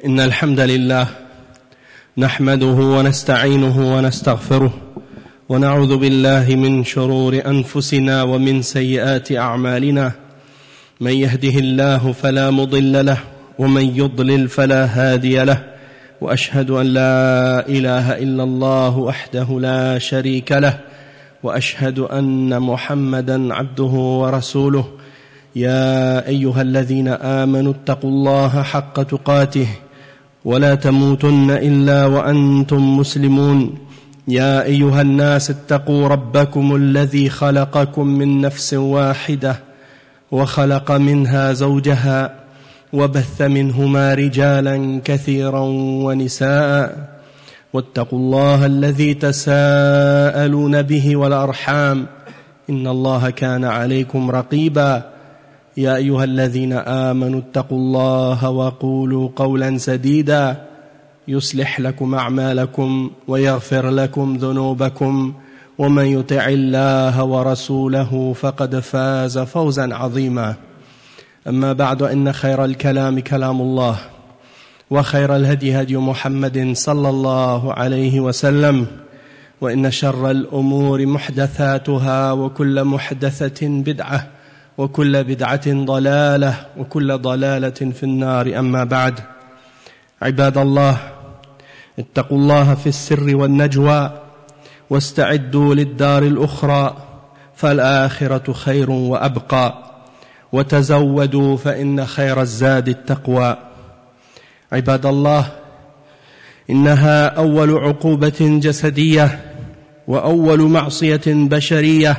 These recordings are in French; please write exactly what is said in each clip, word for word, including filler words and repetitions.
إن الحمد لله نحمده ونستعينه ونستغفره ونعوذ بالله من شرور أنفسنا ومن سيئات أعمالنا. من يهده الله فلا مضل له ومن يضلل فلا هادي له، وأشهد أن لا إله إلا الله وحده لا شريك له، وأشهد أن محمدا عبده ورسوله. يا أيها الذين آمنوا اتقوا الله حق تقاته ولا تموتن إلا وأنتم مسلمون. يا أيها الناس اتقوا ربكم الذي خلقكم من نفس واحدة وخلق منها زوجها وبث منهما رجالا كثيرا ونساء، واتقوا الله الذي تساءلون به والأرحام إن الله كان عليكم رقيبا. يا أيها الذين آمنوا اتقوا الله وقولوا قولا سديدا يصلح لكم أعمالكم ويغفر لكم ذنوبكم، ومن يطع الله ورسوله فقد فاز فوزا عظيما. أما بعد، إن خير الكلام كلام الله، وخير الهدي هدي محمد صلى الله عليه وسلم، وإن شر الأمور محدثاتها، وكل محدثة بدعة، وكل بدعة ضلالة، وكل ضلالة في النار. أما بعد، عباد الله، اتقوا الله في السر والنجوى، واستعدوا للدار الأخرى، فالآخرة خير وأبقى، وتزودوا فإن خير الزاد التقوى. عباد الله، إنها أول عقوبة جسدية وأول معصية بشرية.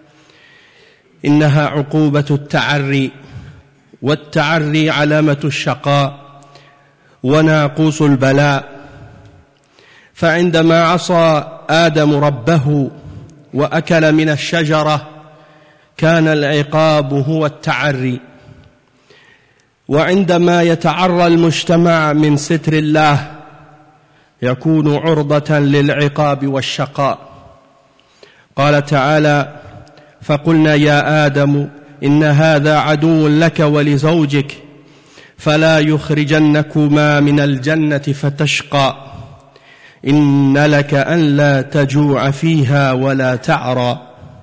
إنها عقوبة التعري، والتعري علامة الشقاء وناقوس البلاء. فعندما عصى آدم ربه وأكل من الشجرة كان العقاب هو التعري، وعندما يتعرى المجتمع من ستر الله يكون عرضة للعقاب والشقاء. قال تعالى: فقلنا يا آدم إن هذا عدو لك ولزوجك فلا يخرجنكما من الجنة فتشقى إن لك ألا تجوع فيها ولا تعرى.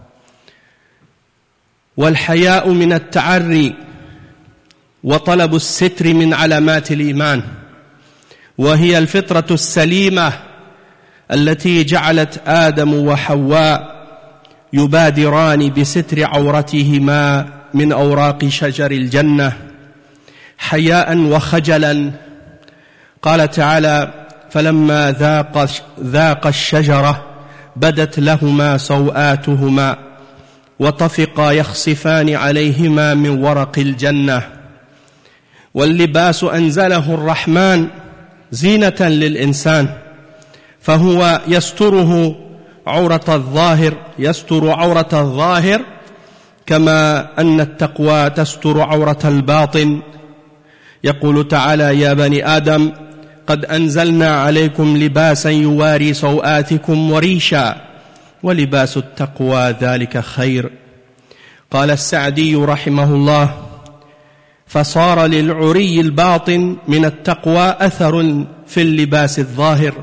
والحياء من التعري، وطلب الستر من علامات الإيمان، وهي الفطرة السليمة التي جعلت آدم وحواء يبادران بستر عورتهما من أوراق شجر الجنة حياء وخجلا. قال تعالى: فلما ذاق, ذاق الشجرة بدت لهما سوآتهما وطفقا يخصفان عليهما من ورق الجنة. واللباس أنزله الرحمن زينة للإنسان، فهو يستره عورة الظاهر يستر عورة الظاهر، كما أن التقوى تستر عورة الباطن. يقول تعالى: يا بني آدم قد أنزلنا عليكم لباسا يواري سوآتكم وريشا ولباس التقوى ذلك خير. قال السعدي رحمه الله: فصار للعري الباطن من التقوى أثر في اللباس الظاهر،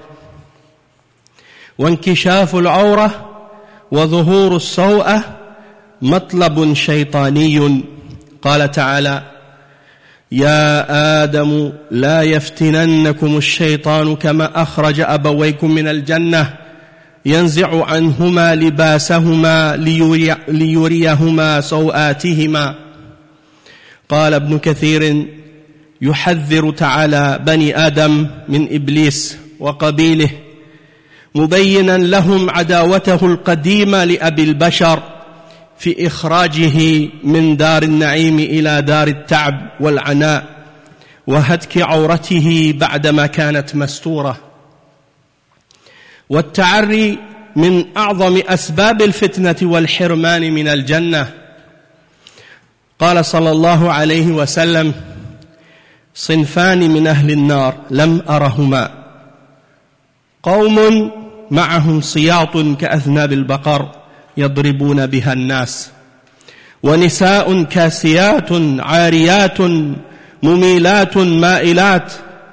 وانكشاف العورة وظهور السوءة مطلب شيطاني. قال تعالى: يا آدم لا يفتننكم الشيطان كما أخرج أبويكم من الجنة ينزع عنهما لباسهما ليري ليريهما سوآتهما. قال ابن كثير: يحذر تعالى بني آدم من إبليس وقبيله، مبينا لهم عداوته القديمة لأبي البشر في إخراجه من دار النعيم إلى دار التعب والعناء، وهتك عورته بعدما كانت مستورة. والتعري من أعظم أسباب الفتنة والحرمان من الجنة. قال صلى الله عليه وسلم: صنفان من أهل النار لم أرهما، قوم معهم سياط كأذناب البقر يضربون بها الناس، ونساء كاسيات عاريات مميلات مائلات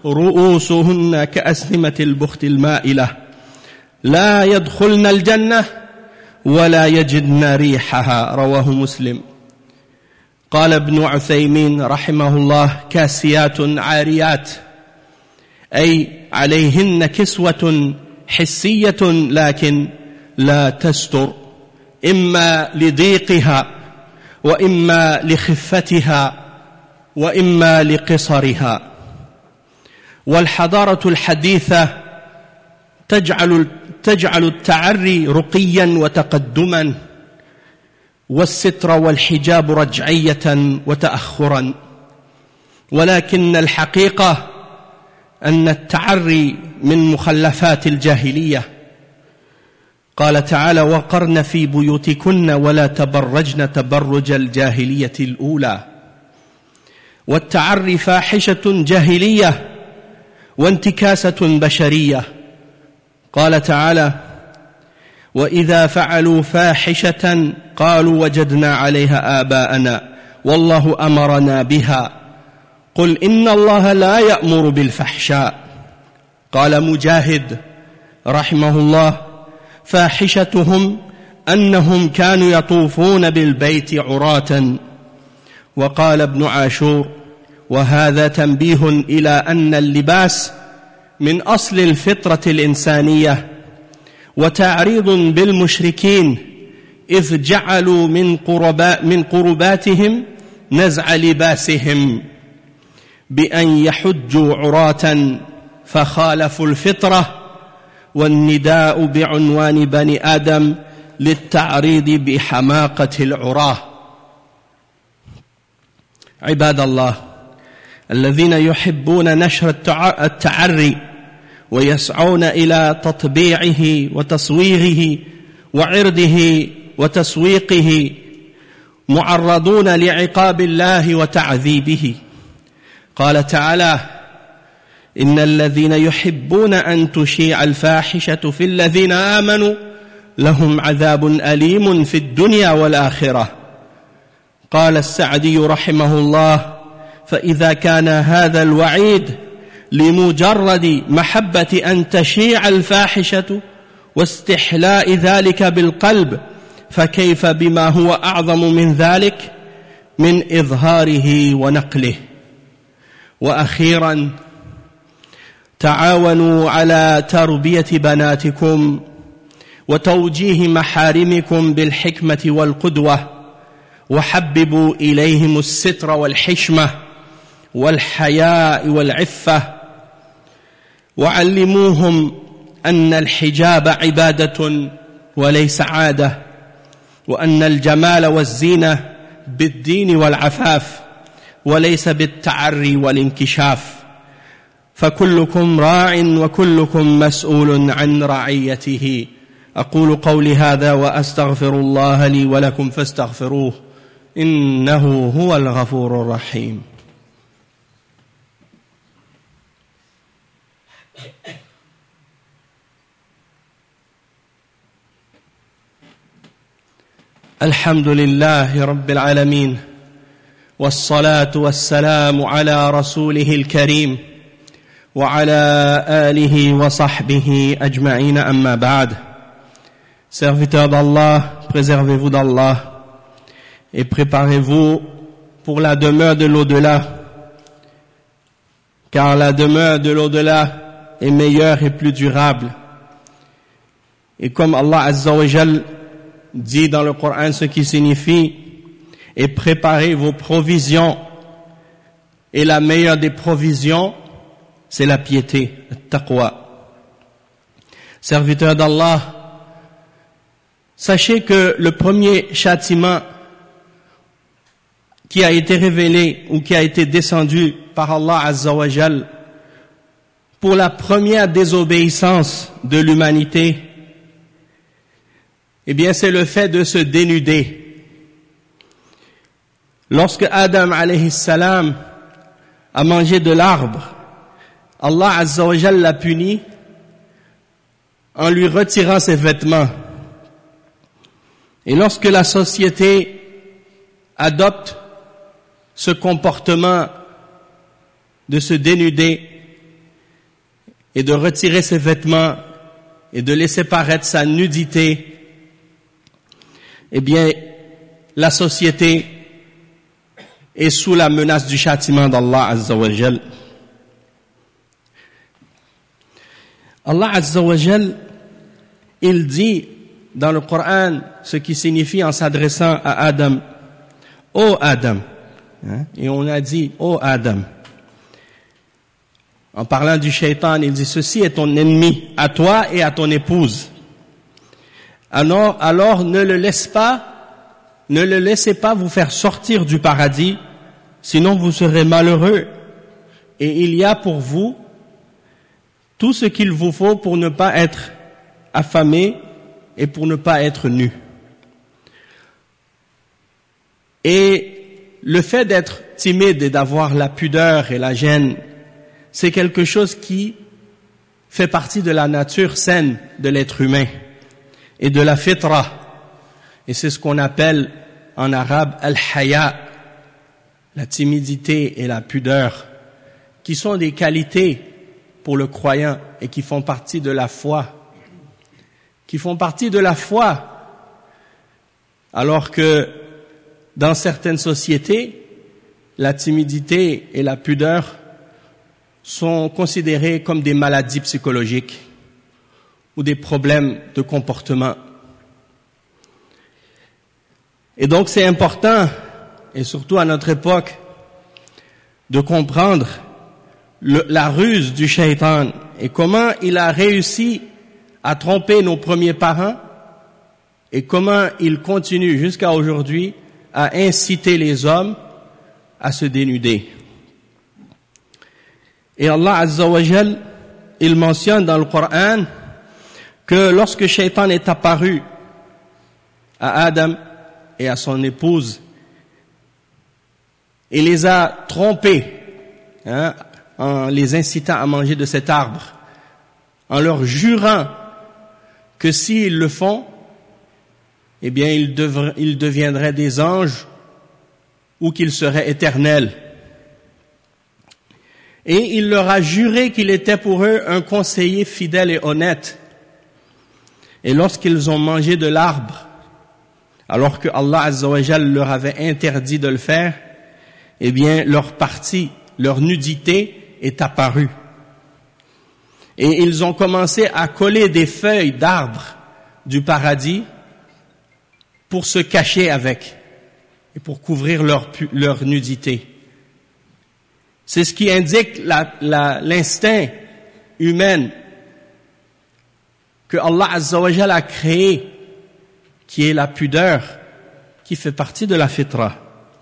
رؤوسهن كأسنمة البخت المائلة لا يدخلن الجنة ولا يجدن ريحها رواه مسلم. قال ابن عثيمين رحمه الله كاسيات عاريات أي عليهن كسوة حسية لكن لا تستر إما لضيقها وإما لخفتها وإما لقصرها. والحضارة الحديثة تجعل تجعل التعري رقيا وتقدما والستر والحجاب رجعية وتأخرا، ولكن الحقيقة أن التعري من مخلفات الجاهلية. قال تعالى وقرن في بيوتكن ولا تبرجن تبرج الجاهلية الأولى. والتعري فاحشة جاهلية وانتكاسة بشرية. قال تعالى وإذا فعلوا فاحشة قالوا وجدنا عليها آباءنا والله أمرنا بها قل إن الله لا يأمر بالفحشاء. قال مجاهد رحمه الله فاحشتهم أنهم كانوا يطوفون بالبيت عراة. وقال ابن عاشور وهذا تنبيه إلى أن اللباس من أصل الفطرة الإنسانية وتعريض بالمشركين إذ جعلوا من, قرباء من قرباتهم نزع لباسهم بأن يحجوا عراة فخالفوا الفطرة، والنداء بعنوان بني آدم للتعريض بحماقة العراه. عباد الله الذين يحبون نشر التعري ويسعون إلى تطبيعه وتصويغه وعرضه وتسويقه معرضون لعقاب الله وتعذيبه. قال تعالى إن الذين يحبون أن تشيع الفاحشة في الذين آمنوا لهم عذاب أليم في الدنيا والآخرة. قال السعدي رحمه الله فإذا كان هذا الوعيد لمجرد محبة أن تشيع الفاحشة واستحلاء ذلك بالقلب فكيف بما هو أعظم من ذلك من إظهاره ونقله. وأخيرا تعاونوا على تربية بناتكم وتوجيه محارمكم بالحكمة والقدوة، وحببوا إليهم الستر والحشمة والحياء والعفة، وعلموهم أن الحجاب عبادة وليس عادة، وأن الجمال والزينة بالدين والعفاف وليس بالتعري والانكشاف. فكلكم راع وكلكم مسؤول عن رعيته. أقول قولي هذا وأستغفر الله لي ولكم فاستغفروه إنه هو الغفور الرحيم. الحمد لله رب العالمين، والصلاة والسلام على رسوله الكريم وعلى آله وصحبه أجمعين أما بعد. Serviteurs d'Allah, préservez-vous d'Allah et préparez-vous pour la demeure de l'au-delà, car la demeure de l'au-delà est meilleure et plus durable. Et comme Allah Azza wa Jal dit dans le Coran ce qui signifie et préparez vos provisions, et la meilleure des provisions c'est la piété, le taqwa. Serviteurs d'Allah, sachez que le premier châtiment qui a été révélé ou qui a été descendu par Allah Azza wa Jal pour la première désobéissance de l'humanité, eh bien c'est le fait de se dénuder. Lorsque Adam alayhi salam a mangé de l'arbre, Allah Azza wa Jal l'a puni en lui retirant ses vêtements. Et lorsque la société adopte ce comportement de se dénuder, et de retirer ses vêtements et de laisser paraître sa nudité, eh bien, la société est sous la menace du châtiment d'Allah Azza wa Jal. Allah Azza wa Jal, il dit dans le Coran ce qui signifie en s'adressant à Adam, « Ô Adam », hein, et on a dit « Ô Adam ». En parlant du shaitan, il dit « Ceci est ton ennemi, à toi et à ton épouse. Alors, alors ne le laisse pas, ne le laissez pas vous faire sortir du paradis, sinon vous serez malheureux. Et il y a pour vous tout ce qu'il vous faut pour ne pas être affamé et pour ne pas être nu. » Et le fait d'être timide et d'avoir la pudeur et la gêne, c'est quelque chose qui fait partie de la nature saine de l'être humain et de la fitra. Et c'est ce qu'on appelle en arabe al-haya, la timidité et la pudeur, qui sont des qualités pour le croyant et qui font partie de la foi. Qui font partie de la foi. Alors que dans certaines sociétés, la timidité et la pudeur sont considérées comme des maladies psychologiques ou des problèmes de comportement. Et donc c'est important, et surtout à notre époque, de comprendre le, la ruse du shaitan et comment il a réussi à tromper nos premiers parents et comment il continue jusqu'à aujourd'hui à inciter les hommes à se dénuder. Et Allah Azza wa Jal, il mentionne dans le Coran que lorsque Shaitan est apparu à Adam et à son épouse, il les a trompés, hein, en les incitant à manger de cet arbre, en leur jurant que s'ils le font, eh bien ils, devraient, ils deviendraient des anges ou qu'ils seraient éternels. Et il leur a juré qu'il était pour eux un conseiller fidèle et honnête. Et lorsqu'ils ont mangé de l'arbre, alors que Allah Azza wa Jal leur avait interdit de le faire, eh bien leur partie, leur nudité est apparue. Et ils ont commencé à coller des feuilles d'arbres du paradis pour se cacher avec et pour couvrir leur, leur nudité. C'est ce qui indique la, la, l'instinct humain que Allah Azza wa Jal a créé, qui est la pudeur, qui fait partie de la fitra.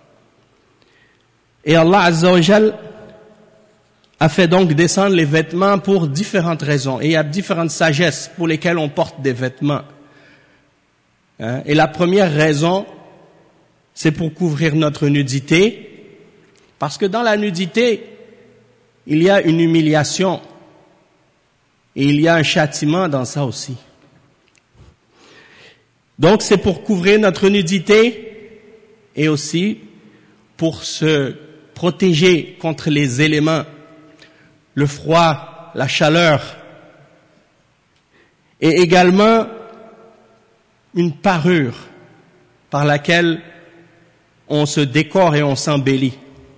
Et Allah Azza wa Jal a fait donc descendre les vêtements pour différentes raisons. Et il y a différentes sagesses pour lesquelles on porte des vêtements. Hein? Et la première raison, c'est pour couvrir notre nudité, parce que dans la nudité, il y a une humiliation et il y a un châtiment dans ça aussi. Donc c'est pour couvrir notre nudité et aussi pour se protéger contre les éléments, le froid, la chaleur, et également une parure par laquelle on se décore et on s'embellit.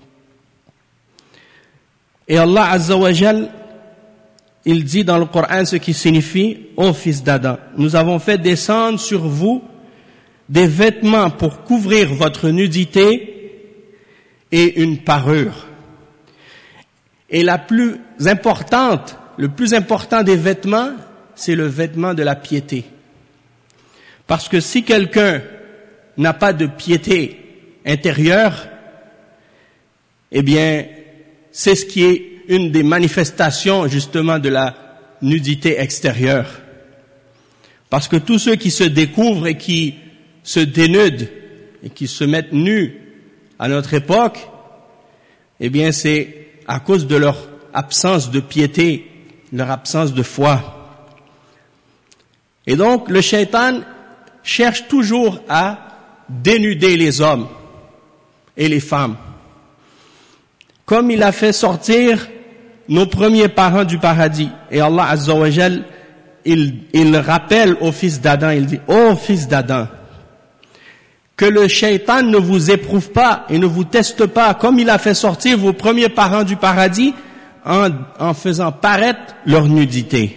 Et Allah Azza wa Jal, il dit dans le Coran ce qui signifie « Ô fils d'Adam, nous avons fait descendre sur vous des vêtements pour couvrir votre nudité et une parure. » Et la plus importante, le plus important des vêtements, c'est le vêtement de la piété. Parce que si quelqu'un n'a pas de piété intérieure, eh bien, c'est ce qui est une des manifestations justement de la nudité extérieure. Parce que tous ceux qui se découvrent et qui se dénudent et qui se mettent nus à notre époque, eh bien c'est à cause de leur absence de piété, leur absence de foi. Et donc le shaitan cherche toujours à dénuder les hommes et les femmes. Comme il a fait sortir nos premiers parents du paradis. Et Allah Azza wa Jal, il, il rappelle au fils d'Adam, il dit, ô fils d'Adam, que le shaitan ne vous éprouve pas et ne vous teste pas comme il a fait sortir vos premiers parents du paradis en, en faisant paraître leur nudité.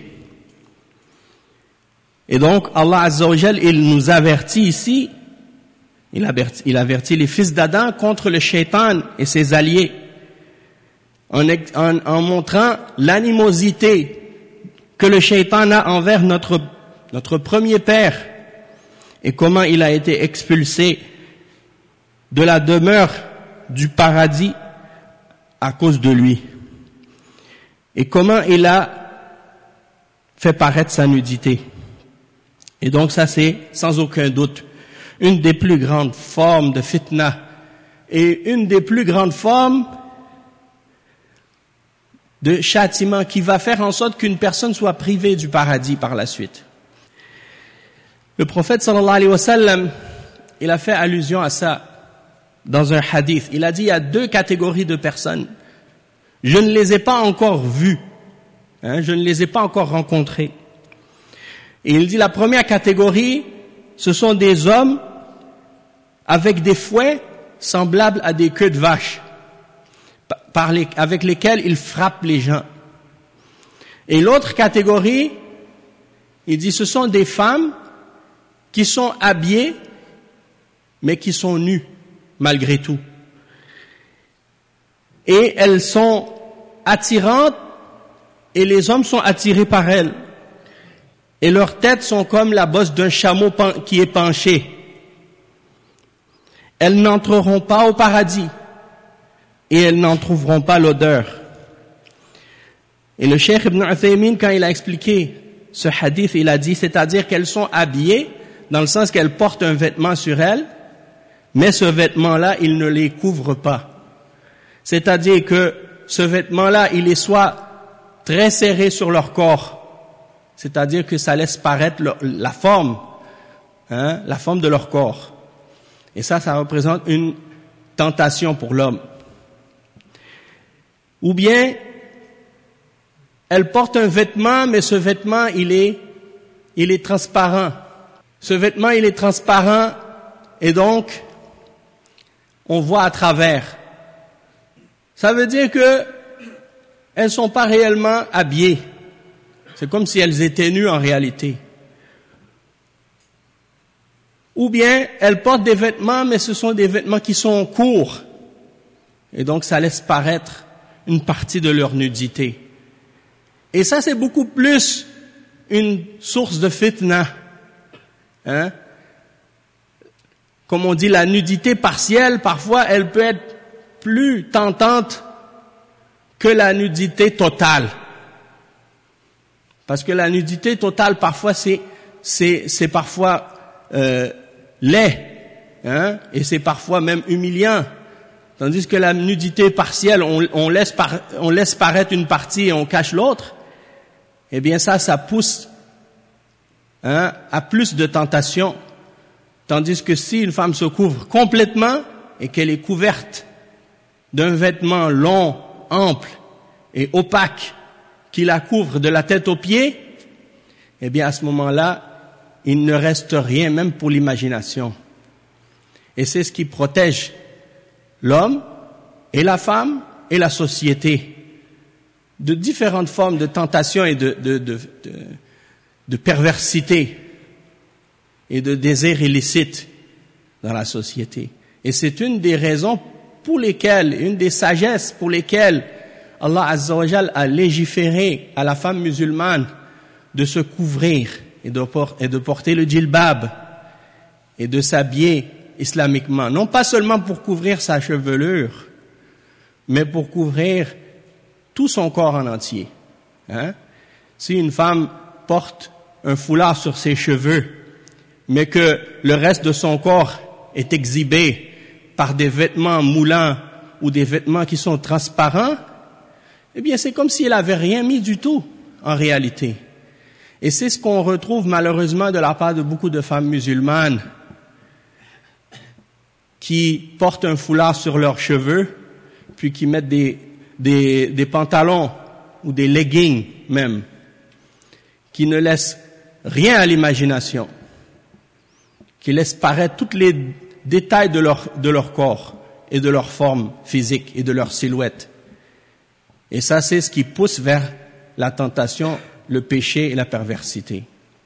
Et donc, Allah Azza wa Jal, il nous avertit ici, il avertit, il avertit les fils d'Adam contre le shaitan et ses alliés, en, en, en montrant l'animosité que le shaitan a envers notre, notre premier père, et comment il a été expulsé de la demeure du paradis à cause de lui, et comment il a fait paraître sa nudité. Et donc ça, c'est sans aucun doute une des plus grandes formes de fitna et une des plus grandes formes de châtiment qui va faire en sorte qu'une personne soit privée du paradis par la suite. Le prophète sallallahu alayhi wa sallam, il a fait allusion à ça dans un hadith. Il a dit, il y a deux catégories de personnes. Je ne les ai pas encore vues, hein, je ne les ai pas encore rencontrées. Et il dit, la première catégorie, ce sont des hommes avec des fouets semblables à des queues de vache, par les, avec lesquels ils frappent les gens. Et l'autre catégorie, il dit, ce sont des femmes qui sont habillées, mais qui sont nues, malgré tout. Et elles sont attirantes, et les hommes sont attirés par elles. Et leurs têtes sont comme la bosse d'un chameau qui est penché. Elles n'entreront pas au paradis, et elles n'en trouveront pas l'odeur. Et le Cheikh Ibn Uthaymin, quand il a expliqué ce hadith, il a dit, c'est-à-dire qu'elles sont habillées, dans le sens qu'elles portent un vêtement sur elles, mais ce vêtement-là, il ne les couvre pas. C'est-à-dire que ce vêtement-là, il est soit très serré sur leur corps, c'est-à-dire que ça laisse paraître le, la forme, hein, la forme de leur corps. Et ça, ça représente une tentation pour l'homme. Ou bien, elles portent un vêtement, mais ce vêtement, il est, il est transparent. Ce vêtement, il est transparent, et donc, on voit à travers. Ça veut dire que elles sont pas réellement habillées. C'est comme si elles étaient nues en réalité. Ou bien, elles portent des vêtements, mais ce sont des vêtements qui sont courts. Et donc, ça laisse paraître une partie de leur nudité. Et ça, c'est beaucoup plus une source de fitna. Hein? Comme on dit, la nudité partielle, parfois, elle peut être plus tentante que la nudité totale. Parce que la nudité totale, parfois, c'est, c'est, c'est parfois euh, laid, hein, et c'est parfois même humiliant. Tandis que la nudité partielle, on, on, laisse par, on laisse paraître une partie et on cache l'autre. Eh bien, ça, ça pousse hein, à plus de tentation. Tandis que si une femme se couvre complètement et qu'elle est couverte d'un vêtement long, ample et opaque qui la couvre de la tête aux pieds, eh bien à ce moment-là, il ne reste rien, même pour l'imagination. Et c'est ce qui protège l'homme et la femme et la société de différentes formes de tentation et de, de, de, de, de perversité et de désir illicite dans la société. Et c'est une des raisons pour lesquelles, une des sagesses pour lesquelles Allah Azza wa Jal a légiféré à la femme musulmane de se couvrir et de, et de porter le djilbab et de s'habiller islamiquement. Non pas seulement pour couvrir sa chevelure, mais pour couvrir tout son corps en entier. Hein? Si une femme porte un foulard sur ses cheveux, mais que le reste de son corps est exhibé par des vêtements moulants ou des vêtements qui sont transparents, eh bien c'est comme si elle avait rien mis du tout en réalité. Et c'est ce qu'on retrouve malheureusement de la part de beaucoup de femmes musulmanes qui portent un foulard sur leurs cheveux, puis qui mettent des, des, des pantalons ou des leggings même, qui ne laissent rien à l'imagination, qui laissent paraître tous les détails de leur, de leur corps et de leur forme physique et de leur silhouette. Et ça, c'est ce qui pousse vers la tentation, le péché et la perversité.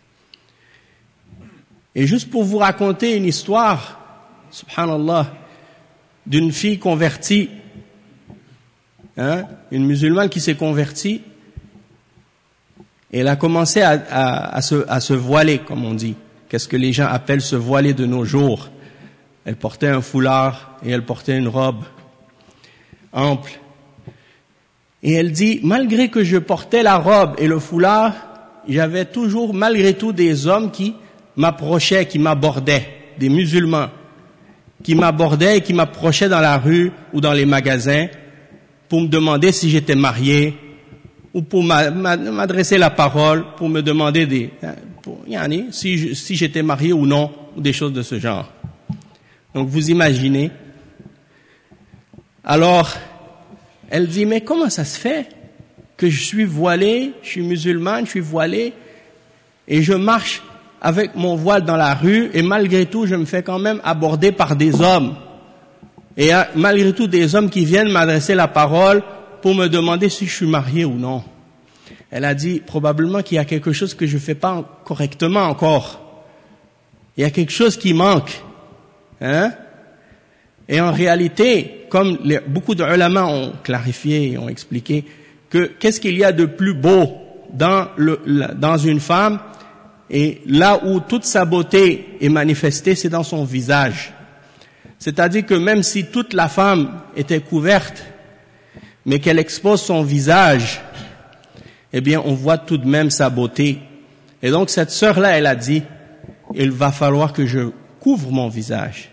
Et juste pour vous raconter une histoire, subhanallah, d'une fille convertie, hein, une musulmane qui s'est convertie, et elle a commencé à, à, à, se, à se voiler, comme on dit. Qu'est-ce que les gens appellent se voiler de nos jours? Elle portait un foulard et elle portait une robe ample. Et elle dit, malgré que je portais la robe et le foulard, j'avais toujours, malgré tout, des hommes qui m'approchaient, qui m'abordaient, des musulmans, qui m'abordaient et qui m'approchaient dans la rue ou dans les magasins pour me demander si j'étais marié ou pour m'adresser la parole, pour me demander des, pour, yani, si, si j'étais marié ou non, ou des choses de ce genre. Donc vous imaginez. Alors, elle dit, mais comment ça se fait que je suis voilée, je suis musulmane, je suis voilée, et je marche avec mon voile dans la rue, et malgré tout, je me fais quand même aborder par des hommes. Et malgré tout, des hommes qui viennent m'adresser la parole pour me demander si je suis marié ou non. Elle a dit, probablement qu'il y a quelque chose que je ne fais pas correctement encore. Il y a quelque chose qui manque. Hein? Et en réalité, comme les, beaucoup de ulama ont clarifié et ont expliqué, que qu'est-ce qu'il y a de plus beau dans, le, la, dans une femme, et là où toute sa beauté est manifestée, c'est dans son visage. C'est-à-dire que même si toute la femme était couverte, mais qu'elle expose son visage, eh bien on voit tout de même sa beauté. Et donc cette sœur-là, elle a dit, il va falloir que je couvre mon visage.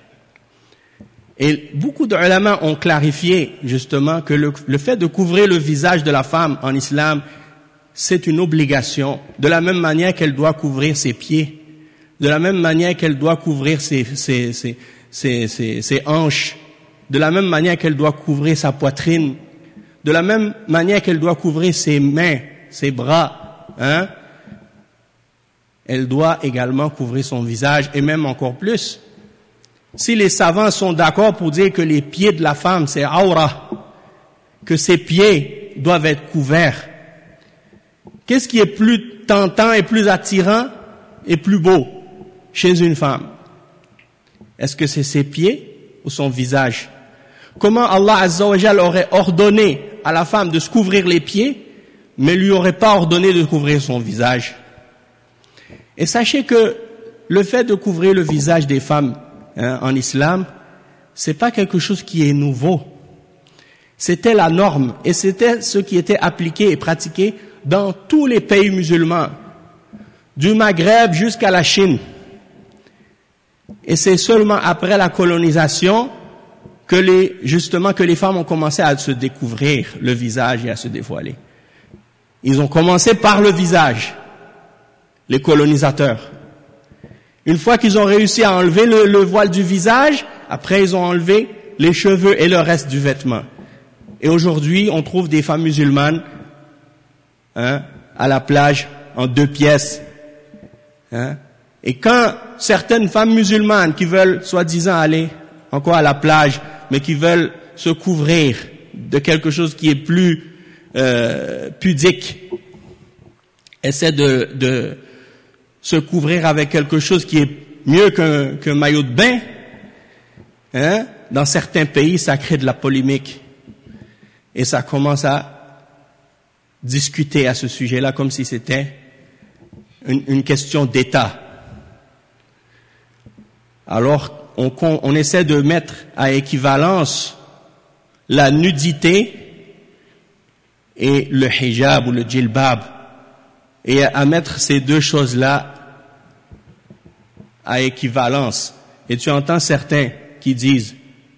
Et beaucoup de ulama ont clarifié justement que le, le fait de couvrir le visage de la femme en islam, c'est une obligation, de la même manière qu'elle doit couvrir ses pieds, de la même manière qu'elle doit couvrir ses, ses, ses, ses, ses, ses hanches, de la même manière qu'elle doit couvrir sa poitrine, de la même manière qu'elle doit couvrir ses mains, ses bras, hein. Elle doit également couvrir son visage, et même encore plus. Si les savants sont d'accord pour dire que les pieds de la femme, c'est aura, que ses pieds doivent être couverts, qu'est-ce qui est plus tentant et plus attirant et plus beau chez une femme? Est-ce que c'est ses pieds ou son visage? Comment Allah Azza wa Jal aurait ordonné à la femme de se couvrir les pieds, mais lui aurait pas ordonné de couvrir son visage? Et sachez que le fait de couvrir le visage des femmes, hein, en islam, c'est pas quelque chose qui est nouveau. C'était la norme et c'était ce qui était appliqué et pratiqué dans tous les pays musulmans, du Maghreb jusqu'à la Chine. Et c'est seulement après la colonisation que les, justement, que les femmes ont commencé à se découvrir le visage et à se dévoiler. Ils ont commencé par le visage, les colonisateurs. Une fois qu'ils ont réussi à enlever le, le voile du visage, après ils ont enlevé les cheveux et le reste du vêtement. Et aujourd'hui, on trouve des femmes musulmanes, hein, à la plage, en deux pièces. Hein. Et quand certaines femmes musulmanes qui veulent, soi-disant, aller encore à la plage, mais qui veulent se couvrir de quelque chose qui est plus euh, pudique, essaient de, de se couvrir avec quelque chose qui est mieux qu'un, qu'un maillot de bain, hein, dans certains pays, ça crée de la polémique. Et ça commence à discuter à ce sujet-là comme si c'était une, une question d'État. Alors, on, on essaie de mettre à équivalence la nudité et le hijab ou le djilbab, et à mettre ces deux choses-là à équivalence. Et tu entends certains qui disent,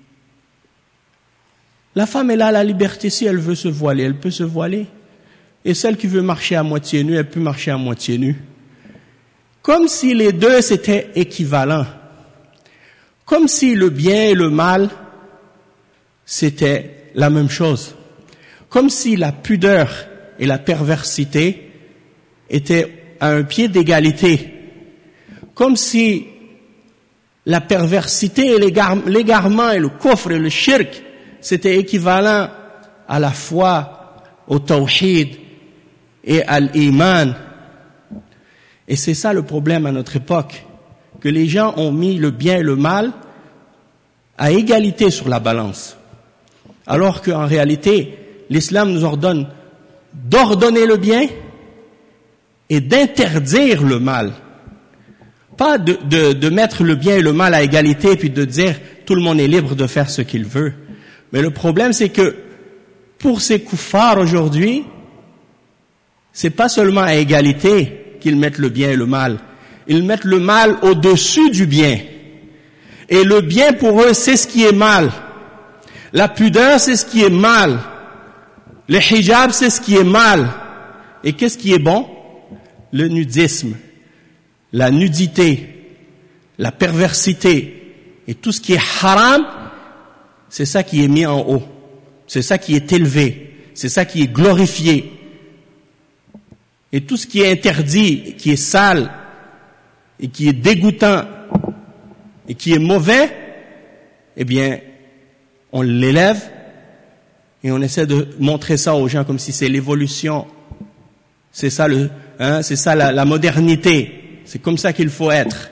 la femme, elle a la liberté, si elle veut se voiler, elle peut se voiler. Et celle qui veut marcher à moitié nue, elle peut marcher à moitié nue. Comme si les deux c'était équivalent. Comme si le bien et le mal, c'était la même chose. Comme si la pudeur et la perversité étaient à un pied d'égalité. Comme si la perversité et l'égarement et le kufr et le shirk, c'était équivalent à la foi, au tawhid et à l'iman. Et c'est ça le problème à notre époque, que les gens ont mis le bien et le mal à égalité sur la balance. Alors qu'en réalité, l'islam nous ordonne d'ordonner le bien et d'interdire le mal. Pas de, de, de mettre le bien et le mal à égalité puis de dire tout le monde est libre de faire ce qu'il veut. Mais le problème, c'est que pour ces kuffars aujourd'hui, c'est pas seulement à égalité qu'ils mettent le bien et le mal. Ils mettent le mal au-dessus du bien. Et le bien pour eux, c'est ce qui est mal. La pudeur, c'est ce qui est mal. Le hijab, c'est ce qui est mal. Et qu'est-ce qui est bon? Le nudisme, la nudité, la perversité et tout ce qui est haram, c'est ça qui est mis en haut. C'est ça qui est élevé. C'est ça qui est glorifié. Et tout ce qui est interdit, qui est sale et qui est dégoûtant et qui est mauvais, eh bien, on l'élève et on essaie de montrer ça aux gens comme si c'est l'évolution. C'est ça le, hein, c'est ça la, la modernité. C'est comme ça qu'il faut être.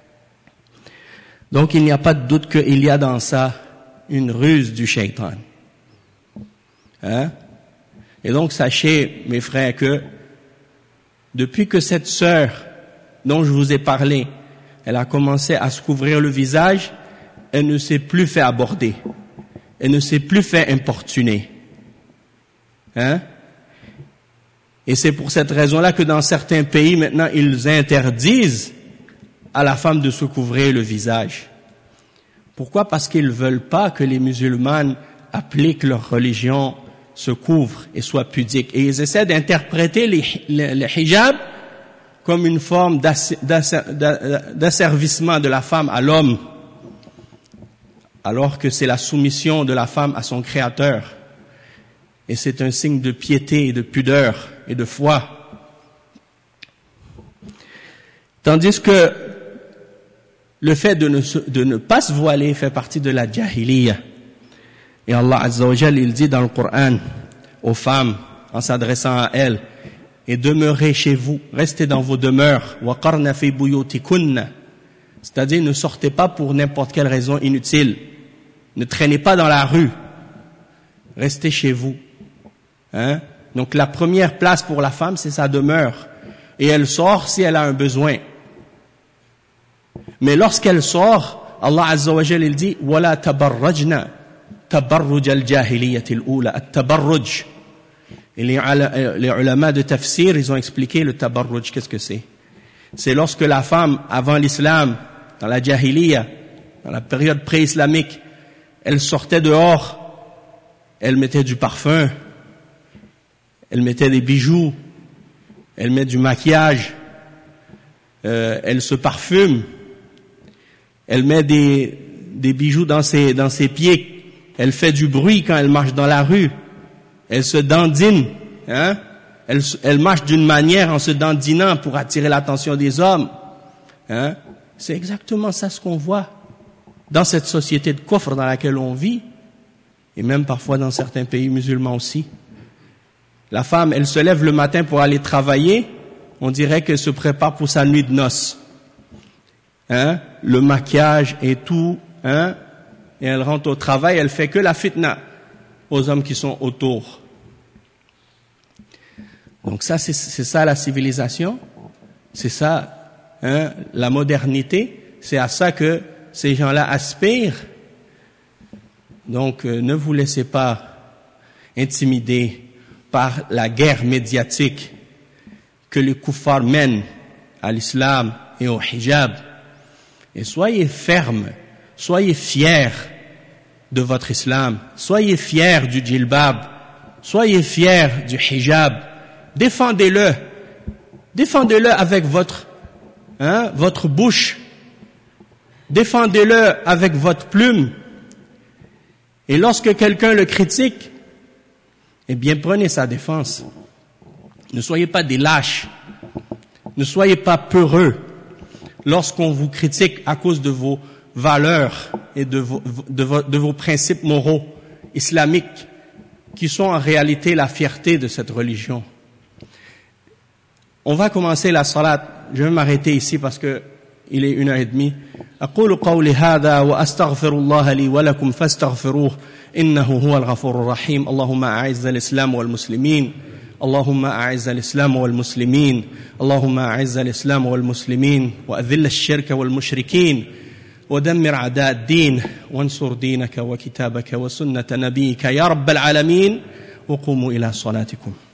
Donc il n'y a pas de doute qu'il y a dans ça une ruse du shaitan. Hein? Et donc sachez, mes frères, que depuis que cette sœur dont je vous ai parlé, elle a commencé à se couvrir le visage, elle ne s'est plus fait aborder. Elle ne s'est plus fait importuner. Hein? Et c'est pour cette raison-là que dans certains pays, maintenant, ils interdisent à la femme de se couvrir le visage. Pourquoi? Parce qu'ils ne veulent pas que les musulmanes appliquent leur religion, se couvrent et soient pudiques. Et ils essaient d'interpréter les, les, les hijab comme une forme d'asservissement de la femme à l'homme, alors que c'est la soumission de la femme à son créateur. Et c'est un signe de piété et de pudeur et de foi. Tandis que le fait de ne, se, de ne pas se voiler fait partie de la jahiliya. Et Allah Azza wa Jal, il dit dans le Coran aux femmes, en s'adressant à elles, et demeurez chez vous, restez dans vos demeures, waqarna fi buyutikunna, c'est-à-dire ne sortez pas pour n'importe quelle raison inutile, ne traînez pas dans la rue, restez chez vous. Hein? Donc la première place pour la femme, c'est sa demeure, et elle sort si elle a un besoin. Mais lorsqu'elle sort, Allah Azza wa Jal, il dit wala tabarrajna tabarruj al-jahiliyyati al-ula, at-tabarruj. Et les, les ulama de tafsir, ils ont expliqué le tabarruj, qu'est-ce que c'est? C'est lorsque la femme, avant l'islam, dans la jahiliya, dans la période pré-islamique, elle sortait dehors, elle mettait du parfum, elle mettait des bijoux, elle met du maquillage, euh, elle se parfume, elle met des, des bijoux dans ses, dans ses pieds, elle fait du bruit quand elle marche dans la rue, elle se dandine, hein? Elle, elle marche d'une manière en se dandinant pour attirer l'attention des hommes. Hein? C'est exactement ça ce qu'on voit dans cette société de coffre dans laquelle on vit, et même parfois dans certains pays musulmans aussi. La femme, elle se lève le matin pour aller travailler, on dirait qu'elle se prépare pour sa nuit de noces. Hein? Le maquillage et tout, hein? Et elle rentre au travail, elle fait que la fitna aux hommes qui sont autour. Donc ça, c'est, c'est ça la civilisation, c'est ça, hein, la modernité, c'est à ça que ces gens-là aspirent. Donc euh, ne vous laissez pas intimider par la guerre médiatique que les kuffars mènent à l'islam et au hijab. Et soyez fermes, soyez fiers de votre islam, soyez fiers du djilbab, soyez fiers du hijab, défendez-le, défendez-le avec votre, hein, votre bouche, défendez-le avec votre plume, et lorsque quelqu'un le critique, eh bien prenez sa défense, Ne soyez pas des lâches. Ne soyez pas peureux lorsqu'on vous critique à cause de vos valeurs et de vos, de vos, de vos principes moraux islamiques qui sont en réalité la fierté de cette religion. On va commencer la salat. Je vais m'arrêter ici parce que il est une heure et demie. أقول قولي هذا وأستغفر الله لي ولكم فاستغفروه إنه هو الغفور الرحيم. اللهم أعز الإسلام والمسلمين اللهم أعز الإسلام والمسلمين اللهم أعز الإسلام والمسلمين وأذل الشرك والمشركين ودمر أعداء الدين وانصر دينك وكتابك وسنة نبيك يا رب العالمين وقوموا إلى صلاتكم.